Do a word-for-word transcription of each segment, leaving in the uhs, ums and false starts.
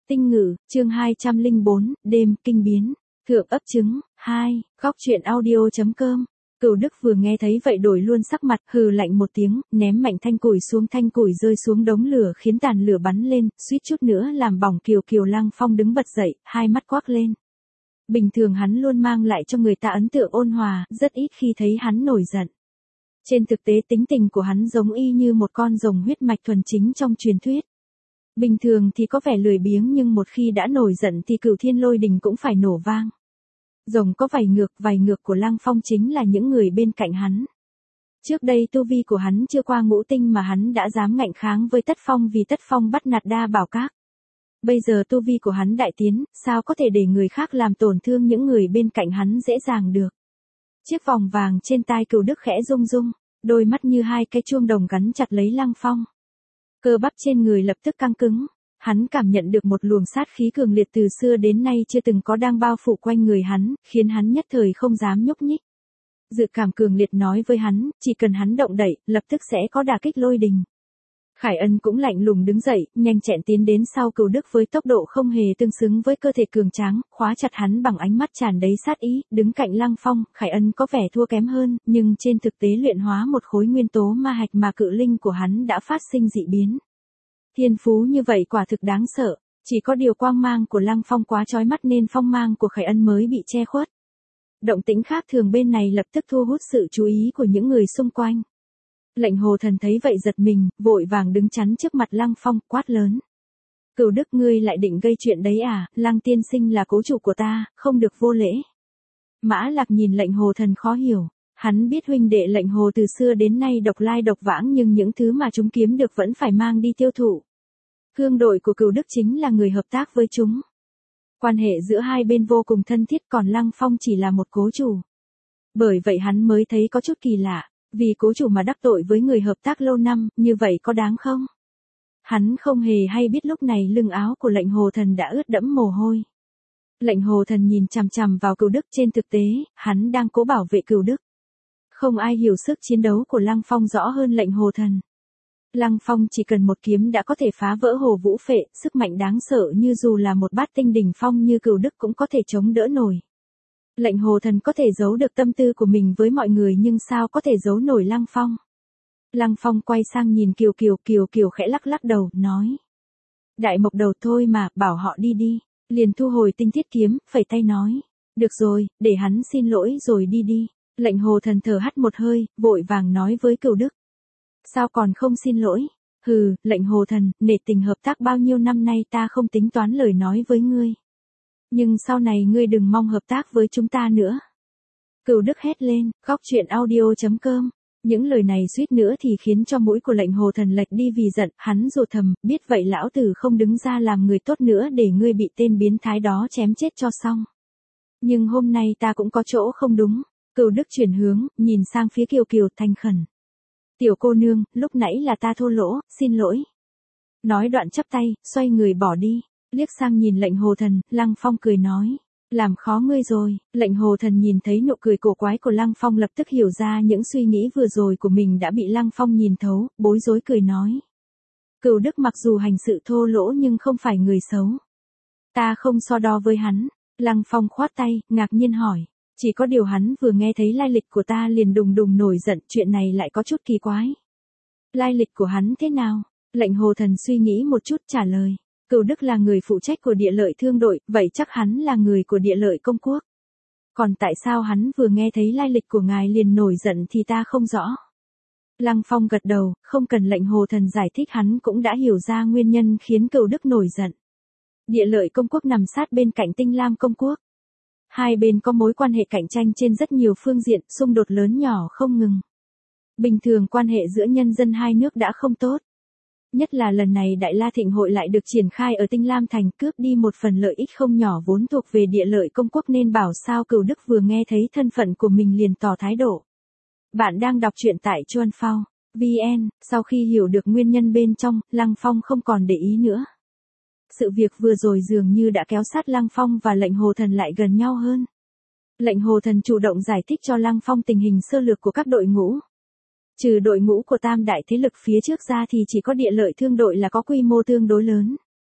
Tinh Ngữ, chương hai trăm lẻ bốn, đêm kinh biến. Thượng ấp trứng, hai, góc truyện audio.com. Cửu Đức vừa nghe thấy vậy đổi luôn sắc mặt, hừ lạnh một tiếng, ném mạnh thanh củi xuống, thanh củi rơi xuống đống lửa khiến tàn lửa bắn lên, suýt chút nữa làm bỏng Kiều Kiều. Lăng Phong đứng bật dậy, hai mắt quắc lên. Bình thường hắn luôn mang lại cho người ta ấn tượng ôn hòa, rất ít khi thấy hắn nổi giận. Trên thực tế tính tình của hắn giống y như một con rồng huyết mạch thuần chính trong truyền thuyết. Bình thường thì có vẻ lười biếng nhưng một khi đã nổi giận thì cửu thiên lôi đình cũng phải nổ vang. Rồng có vảy ngược, vảy ngược của Lăng Phong chính là những người bên cạnh hắn. Trước đây tu vi của hắn chưa qua ngũ tinh mà hắn đã dám ngạnh kháng với Tất Phong vì Tất Phong bắt nạt Đa Bảo Các. Bây giờ tu vi của hắn đại tiến, sao có thể để người khác làm tổn thương những người bên cạnh hắn dễ dàng được. Chiếc vòng vàng trên tai Cửu Đức khẽ rung rung, đôi mắt như hai cái chuông đồng gắn chặt lấy Lăng Phong. Cơ bắp trên người lập tức căng cứng, hắn cảm nhận được một luồng sát khí cường liệt từ xưa đến nay chưa từng có đang bao phủ quanh người hắn, khiến hắn nhất thời không dám nhúc nhích. Dự cảm cường liệt nói với hắn, chỉ cần hắn động đậy, lập tức sẽ có đả kích lôi đình. Khải Ân cũng lạnh lùng đứng dậy, nhanh chẹn tiến đến sau Cửu Đức với tốc độ không hề tương xứng với cơ thể cường tráng, khóa chặt hắn bằng ánh mắt tràn đầy sát ý, đứng cạnh Lăng Phong. Khải Ân có vẻ thua kém hơn, nhưng trên thực tế luyện hóa một khối nguyên tố ma hạch mà cự linh của hắn đã phát sinh dị biến. Thiên phú như vậy quả thực đáng sợ, chỉ có điều quang mang của Lăng Phong quá chói mắt nên phong mang của Khải Ân mới bị che khuất. Động tĩnh khác thường bên này lập tức thu hút sự chú ý của những người xung quanh. Lệnh Hồ Thần thấy vậy giật mình, vội vàng đứng chắn trước mặt Lăng Phong, quát lớn. Cửu Đức, ngươi lại định gây chuyện đấy à? Lăng tiên sinh là cố chủ của ta, không được vô lễ. Mã Lạc nhìn Lệnh Hồ Thần khó hiểu, hắn biết huynh đệ Lệnh Hồ từ xưa đến nay độc lai độc vãng nhưng những thứ mà chúng kiếm được vẫn phải mang đi tiêu thụ. Hương đội của Cửu Đức chính là người hợp tác với chúng. Quan hệ giữa hai bên vô cùng thân thiết, còn Lăng Phong chỉ là một cố chủ. Bởi vậy hắn mới thấy có chút kỳ lạ. Vì cố chủ mà đắc tội với người hợp tác lâu năm, như vậy có đáng không? Hắn không hề hay biết lúc này lưng áo của Lệnh Hồ Thần đã ướt đẫm mồ hôi. Lệnh Hồ Thần nhìn chằm chằm vào Cửu Đức, trên thực tế, hắn đang cố bảo vệ Cửu Đức. Không ai hiểu sức chiến đấu của Lăng Phong rõ hơn Lệnh Hồ Thần. Lăng Phong chỉ cần một kiếm đã có thể phá vỡ Hồ Vũ Phệ, sức mạnh đáng sợ như dù là một bát tinh đỉnh phong như Cửu Đức cũng có thể chống đỡ nổi. Lệnh Hồ Thần có thể giấu được tâm tư của mình với mọi người nhưng sao có thể giấu nổi Lăng Phong. Lăng Phong quay sang nhìn Kiều Kiều, Kiều Kiều khẽ lắc lắc đầu, nói. Đại mộc đầu thôi mà, bảo họ đi đi. Liền thu hồi tinh thiết kiếm, phẩy tay nói. Được rồi, để hắn xin lỗi rồi đi đi. Lệnh Hồ Thần thở hắt một hơi, vội vàng nói với Cửu Đức. Sao còn không xin lỗi? Hừ, Lệnh Hồ Thần, nể tình hợp tác bao nhiêu năm nay ta không tính toán lời nói với ngươi. Nhưng sau này ngươi đừng mong hợp tác với chúng ta nữa. Cửu Đức hét lên, góc truyện audio.com. Những lời này suýt nữa thì khiến cho mũi của Lệnh Hồ Thần lệch đi vì giận, hắn rụt thầm, biết vậy lão tử không đứng ra làm người tốt nữa để ngươi bị tên biến thái đó chém chết cho xong. Nhưng hôm nay ta cũng có chỗ không đúng. Cửu Đức chuyển hướng, nhìn sang phía Kiều Kiều thành khẩn. Tiểu cô nương, lúc nãy là ta thô lỗ, xin lỗi. Nói đoạn chắp tay, xoay người bỏ đi. Liếc sang nhìn Lệnh Hồ Thần, Lăng Phong cười nói. Làm khó ngươi rồi. Lệnh Hồ Thần nhìn thấy nụ cười cổ quái của Lăng Phong lập tức hiểu ra những suy nghĩ vừa rồi của mình đã bị Lăng Phong nhìn thấu, bối rối cười nói. Cửu Đức mặc dù hành sự thô lỗ nhưng không phải người xấu. Ta không so đo với hắn. Lăng Phong khoát tay, ngạc nhiên hỏi. Chỉ có điều hắn vừa nghe thấy lai lịch của ta liền đùng đùng nổi giận, chuyện này lại có chút kỳ quái. Lai lịch của hắn thế nào? Lệnh Hồ Thần suy nghĩ một chút trả lời. Cửu Đức là người phụ trách của Địa Lợi Thương đội, vậy chắc hắn là người của Địa Lợi Công Quốc. Còn tại sao hắn vừa nghe thấy lai lịch của ngài liền nổi giận thì ta không rõ. Lăng Phong gật đầu, không cần Lệnh Hồ Thần giải thích hắn cũng đã hiểu ra nguyên nhân khiến Cửu Đức nổi giận. Địa Lợi Công Quốc nằm sát bên cạnh Tinh Lam Công Quốc. Hai bên có mối quan hệ cạnh tranh trên rất nhiều phương diện, xung đột lớn nhỏ không ngừng. Bình thường quan hệ giữa nhân dân hai nước đã không tốt. Nhất là lần này Đại La Thịnh Hội lại được triển khai ở Tinh Lam Thành, cướp đi một phần lợi ích không nhỏ vốn thuộc về Địa Lợi Công Quốc nên bảo sao Cửu Đức vừa nghe thấy thân phận của mình liền tỏ thái độ. Bạn đang đọc truyện tại Chuan Phao vê en, sau khi hiểu được nguyên nhân bên trong, Lăng Phong không còn để ý nữa. Sự việc vừa rồi dường như đã kéo sát Lăng Phong và Lệnh Hồ Thần lại gần nhau hơn. Lệnh Hồ Thần chủ động giải thích cho Lăng Phong tình hình sơ lược của các đội ngũ. Trừ đội ngũ của tam đại thế lực phía trước ra thì chỉ có Địa Lợi Thương đội là có quy mô tương đối lớn.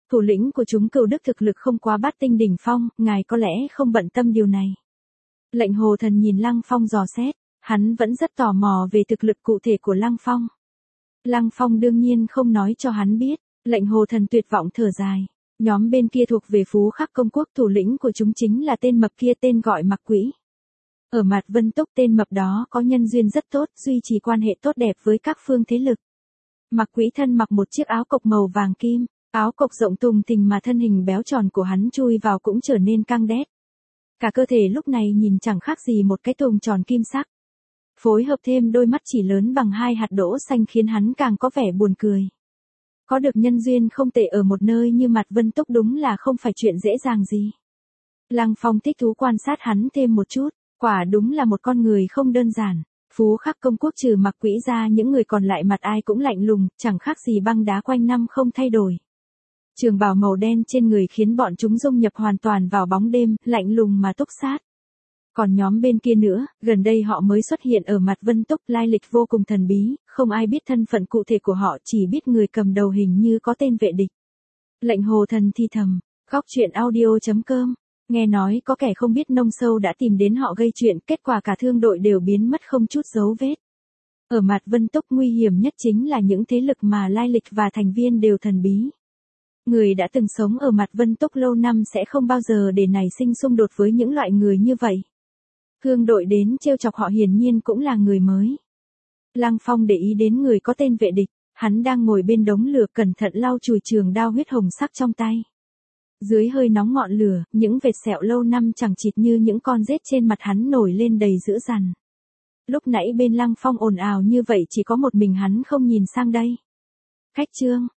Thủ lĩnh của chúng Cửu Đức thực lực không quá bát tinh đỉnh phong, ngài có lẽ không bận tâm điều này. Lệnh Hồ Thần nhìn Lăng Phong dò xét, hắn vẫn rất tò mò về thực lực cụ thể của Lăng Phong. Lăng Phong đương nhiên không nói cho hắn biết, Lệnh Hồ Thần tuyệt vọng thở dài. Nhóm bên kia thuộc về Phú Khắc Công Quốc, thủ lĩnh của chúng chính là tên mập kia, tên gọi Mạc Quỹ. Ở Mạt Vân Túc, tên mập đó có nhân duyên rất tốt, duy trì quan hệ tốt đẹp với các phương thế lực. Mạc Quỹ thân mặc một chiếc áo cộc màu vàng kim, áo cộc rộng tùng thình mà thân hình béo tròn của hắn chui vào cũng trở nên căng đét. Cả cơ thể lúc này nhìn chẳng khác gì một cái tùng tròn kim sắc. Phối hợp thêm đôi mắt chỉ lớn bằng hai hạt đỗ xanh khiến hắn càng có vẻ buồn cười. Có được nhân duyên không tệ ở một nơi như Mạt Vân Túc đúng là không phải chuyện dễ dàng gì. Lăng Phong thích thú quan sát hắn thêm một chút, quả đúng là một con người không đơn giản. Phú Khắc Công Quốc trừ Mạc Quỹ ra, những người còn lại mặt ai cũng lạnh lùng, chẳng khác gì băng đá quanh năm không thay đổi. Trường bào màu đen trên người khiến bọn chúng dung nhập hoàn toàn vào bóng đêm, lạnh lùng mà túc sát. Còn nhóm bên kia nữa, gần đây họ mới xuất hiện ở Mạt Vân Túc, lai lịch vô cùng thần bí, không ai biết thân phận cụ thể của họ, chỉ biết người cầm đầu hình như có tên Vệ Địch. Lệnh Hồ Thần thi thầm, góc truyện audio chấm com, nghe nói có kẻ không biết nông sâu đã tìm đến họ gây chuyện, kết quả cả thương đội đều biến mất không chút dấu vết. Ở Mạt Vân Túc nguy hiểm nhất chính là những thế lực mà lai lịch và thành viên đều thần bí. Người đã từng sống ở Mạt Vân Túc lâu năm sẽ không bao giờ để nảy sinh xung đột với những loại người như vậy. Thương đội đến trêu chọc họ hiển nhiên cũng là người mới. Lăng Phong để ý đến người có tên Vệ Địch, hắn đang ngồi bên đống lửa cẩn thận lau chùi trường đao huyết hồng sắc trong tay. Dưới hơi nóng ngọn lửa, những vệt sẹo lâu năm chẳng chịt như những con rết trên mặt hắn nổi lên đầy dữ dằn. Lúc nãy bên Lăng Phong ồn ào như vậy chỉ có một mình hắn không nhìn sang đây. Khách trương,